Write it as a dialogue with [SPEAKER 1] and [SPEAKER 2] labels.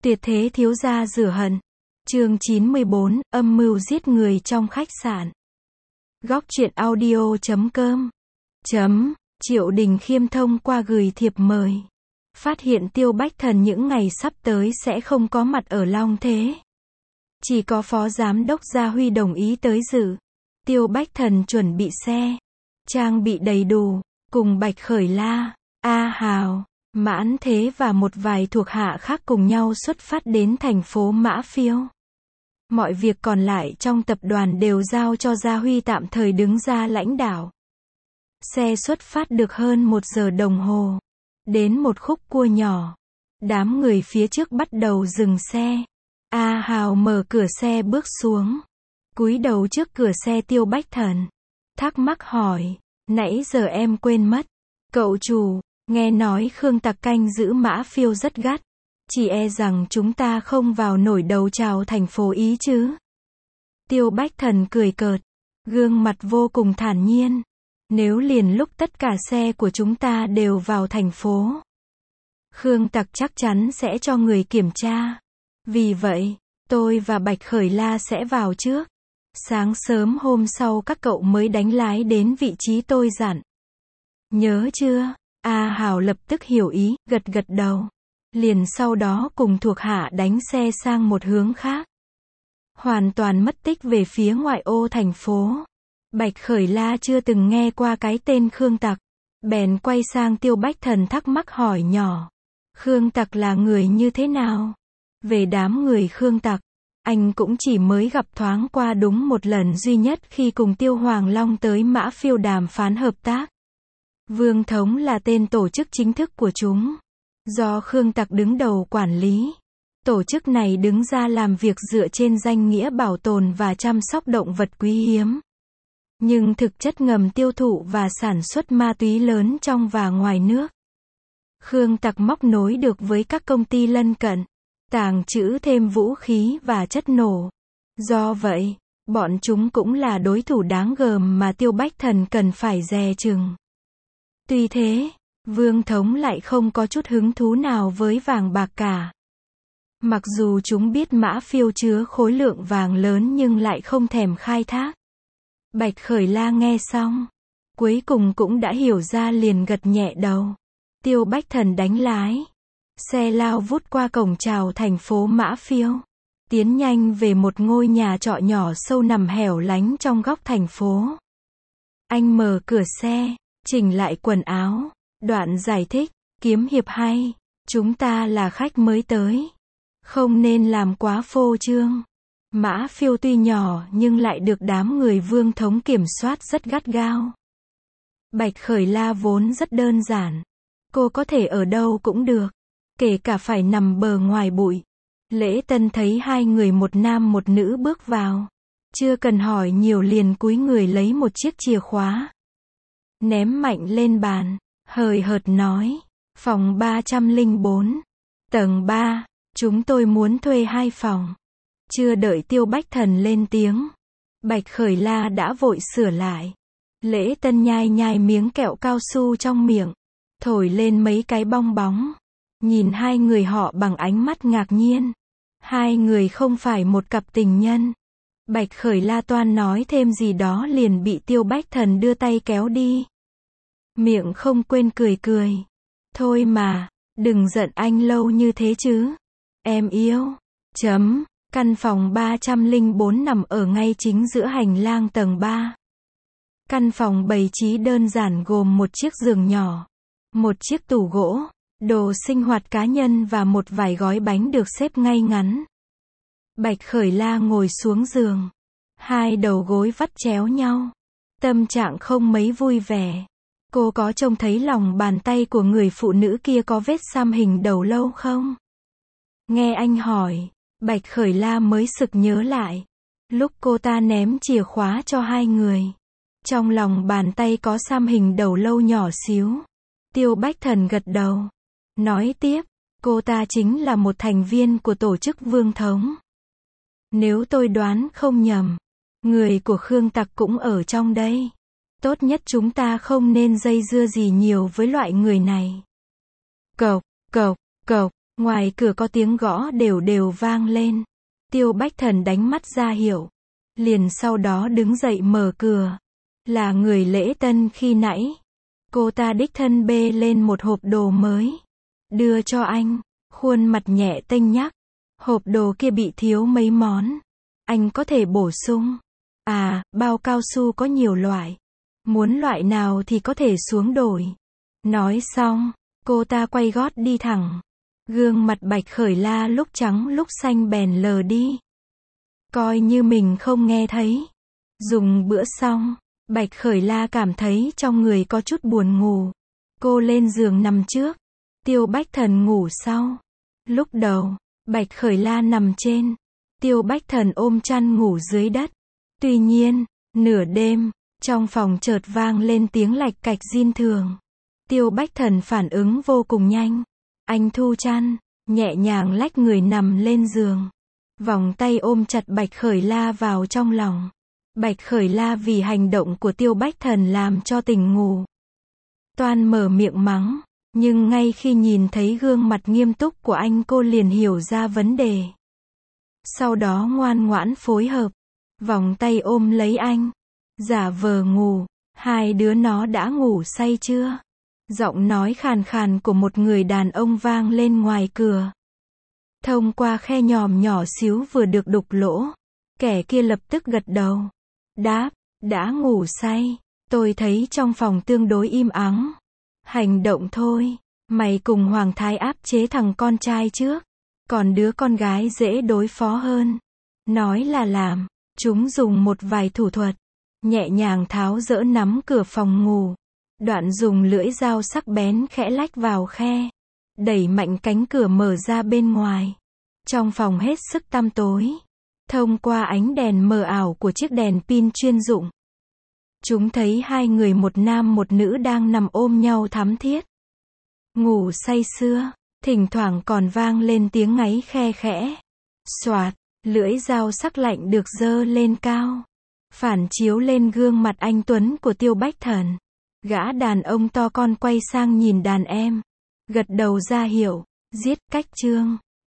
[SPEAKER 1] Tuyệt thế thiếu gia rửa hận. Chương 94, âm mưu giết người trong khách sạn. Góc truyện audio.com. Triệu Đình Khiêm thông qua gửi thiệp mời. Phát hiện Tiêu Bách Thần những ngày sắp tới sẽ không có mặt ở Long Thế. Chỉ có Phó Giám đốc Gia Huy đồng ý tới dự. Tiêu Bách Thần chuẩn bị xe, trang bị đầy đủ, cùng Bạch Khởi La, A Hào, Mãn Thế và một vài thuộc hạ khác cùng nhau xuất phát đến thành phố Mã Phiêu. Mọi việc còn lại trong tập đoàn đều giao cho Gia Huy tạm thời đứng ra lãnh đạo. Xe xuất phát được hơn 1 giờ đồng hồ. Đến một khúc cua nhỏ. Đám người phía trước bắt đầu dừng xe. A Hào mở cửa xe bước xuống. Cúi đầu trước cửa xe Tiêu Bách Thần. Thắc mắc hỏi, nãy giờ em quên mất. Cậu chủ, nghe nói Khương Tặc canh giữ Mã Phiêu rất gắt. Chỉ e rằng chúng ta không vào nổi đầu chào thành phố Ý chứ. Tiêu Bách Thần cười cợt. Gương mặt vô cùng thản nhiên. Nếu liền lúc tất cả xe của chúng ta đều vào thành phố, Khương Tặc chắc chắn sẽ cho người kiểm tra. Vì vậy, tôi và Bạch Khởi La sẽ vào trước. Sáng sớm hôm sau các cậu mới đánh lái đến vị trí tôi dặn. Nhớ chưa? A Hào lập tức hiểu ý, gật gật đầu. Liền sau đó cùng thuộc hạ đánh xe sang một hướng khác. Hoàn toàn mất tích về phía ngoại ô thành phố. Bạch Khởi La chưa từng nghe qua cái tên Khương Tặc. Bèn quay sang Tiêu Bách Thần thắc mắc hỏi nhỏ. Khương Tặc là người như thế nào? Về đám người Khương Tặc, anh cũng chỉ mới gặp thoáng qua đúng một lần duy nhất khi cùng Tiêu Hoàng Long tới Mã Phiêu đàm phán hợp tác. Vương Thống là tên tổ chức chính thức của chúng. Do Khương Tặc đứng đầu quản lý. Tổ chức này đứng ra làm việc dựa trên danh nghĩa bảo tồn và chăm sóc động vật quý hiếm. Nhưng thực chất ngầm tiêu thụ và sản xuất ma túy lớn trong và ngoài nước. Khương Tặc móc nối được với các công ty lân cận, tàng trữ thêm vũ khí và chất nổ. Do vậy, bọn chúng cũng là đối thủ đáng gờm mà Tiêu Bách Thần cần phải dè chừng. Tuy thế, Vương Thống lại không có chút hứng thú nào với vàng bạc cả. Mặc dù chúng biết Mã Phiêu chứa khối lượng vàng lớn nhưng lại không thèm khai thác. Bạch Khởi La nghe xong, cuối cùng cũng đã hiểu ra liền gật nhẹ đầu. Tiêu Bách Thần đánh lái. Xe lao vút qua cổng chào thành phố Mã Phiêu. Tiến nhanh về một ngôi nhà trọ nhỏ sâu nằm hẻo lánh trong góc thành phố. Anh mở cửa xe, chỉnh lại quần áo. Đoạn giải thích, kiếm hiệp hay, chúng ta là khách mới tới. Không nên làm quá phô trương. Mã Phiêu tuy nhỏ nhưng lại được đám người Vương Thống kiểm soát rất gắt gao. Bạch Khởi La vốn rất đơn giản. Cô có thể ở đâu cũng được. Kể cả phải nằm bờ ngoài bụi. Lễ tân thấy hai người một nam một nữ bước vào. Chưa cần hỏi nhiều liền cúi người lấy một chiếc chìa khóa. Ném mạnh lên bàn. Hời hợt nói. Phòng 304. Tầng 3. Chúng tôi muốn thuê 2 phòng. Chưa đợi Tiêu Bách Thần lên tiếng. Bạch Khởi La đã vội sửa lại. Lễ tân nhai nhai miếng kẹo cao su trong miệng. Thổi lên mấy cái bong bóng. Nhìn hai người họ bằng ánh mắt ngạc nhiên. Hai người không phải một cặp tình nhân. Bạch Khởi La toan nói thêm gì đó liền bị Tiêu Bách Thần đưa tay kéo đi. Miệng không quên cười cười. Thôi mà, đừng giận anh lâu như thế chứ. Em yêu. Căn phòng 304 nằm ở ngay chính giữa hành lang tầng 3. Căn phòng bày trí đơn giản gồm một chiếc giường nhỏ, một chiếc tủ gỗ, đồ sinh hoạt cá nhân và một vài gói bánh được xếp ngay ngắn. Bạch Khởi La ngồi xuống giường. Hai đầu gối vắt chéo nhau. Tâm trạng không mấy vui vẻ. Cô có trông thấy lòng bàn tay của người phụ nữ kia có vết xăm hình đầu lâu không? Nghe anh hỏi, Bạch Khởi La mới sực nhớ lại. Lúc cô ta ném chìa khóa cho hai người. Trong lòng bàn tay có xăm hình đầu lâu nhỏ xíu. Tiêu Bách Thần gật đầu. Nói tiếp, cô ta chính là một thành viên của tổ chức Vương Thống. Nếu tôi đoán không nhầm, người của Khương Tặc cũng ở trong đây. Tốt nhất chúng ta không nên dây dưa gì nhiều với loại người này. Cộc, cộc, cộc. Ngoài cửa có tiếng gõ đều đều vang lên. Tiêu Bách Thần đánh mắt ra hiệu. Liền sau đó đứng dậy mở cửa. Là người lễ tân khi nãy. Cô ta đích thân bê lên một hộp đồ mới. Đưa cho anh. Khuôn mặt nhẹ tênh nhắc. Hộp đồ kia bị thiếu mấy món. Anh có thể bổ sung. À, bao cao su có nhiều loại. Muốn loại nào thì có thể xuống đổi. Nói xong, cô ta quay gót đi thẳng. Gương mặt Bạch Khởi La lúc trắng lúc xanh bèn lờ đi. Coi như mình không nghe thấy. Dùng bữa xong, Bạch Khởi La cảm thấy trong người có chút buồn ngủ. Cô lên giường nằm trước. Tiêu Bách Thần ngủ sau. Lúc đầu, Bạch Khởi La nằm trên. Tiêu Bách Thần ôm chăn ngủ dưới đất. Tuy nhiên, nửa đêm, trong phòng chợt vang lên tiếng lạch cạch rin thường. Tiêu Bách Thần phản ứng vô cùng nhanh. Anh thu chăn, nhẹ nhàng lách người nằm lên giường. Vòng tay ôm chặt Bạch Khởi La vào trong lòng. Bạch Khởi La vì hành động của Tiêu Bách Thần làm cho tỉnh ngủ. Toan mở miệng mắng, nhưng ngay khi nhìn thấy gương mặt nghiêm túc của anh cô liền hiểu ra vấn đề. Sau đó ngoan ngoãn phối hợp, vòng tay ôm lấy anh, giả vờ ngủ. Hai đứa nó đã ngủ say chưa? Giọng nói khàn khàn của một người đàn ông vang lên ngoài cửa. Thông qua khe nhòm nhỏ xíu vừa được đục lỗ, kẻ kia lập tức gật đầu. Đáp, đã ngủ say. Tôi thấy trong phòng tương đối im ắng. Hành động thôi. Mày cùng Hoàng Thái áp chế thằng con trai trước. Còn đứa con gái dễ đối phó hơn. Nói là làm. Chúng dùng một vài thủ thuật. Nhẹ nhàng tháo dỡ nắm cửa phòng ngủ. Đoạn dùng lưỡi dao sắc bén khẽ lách vào khe. Đẩy mạnh cánh cửa mở ra bên ngoài. Trong phòng hết sức tăm tối. Thông qua ánh đèn mờ ảo của chiếc đèn pin chuyên dụng, chúng thấy hai người một nam một nữ đang nằm ôm nhau thắm thiết. Ngủ say sưa, thỉnh thoảng còn vang lên tiếng ngáy khe khẽ. Xoạt, lưỡi dao sắc lạnh được giơ lên cao. Phản chiếu lên gương mặt anh tuấn của Tiêu Bách Thần. Gã đàn ông to con quay sang nhìn đàn em. Gật đầu ra hiệu, giết cách chương.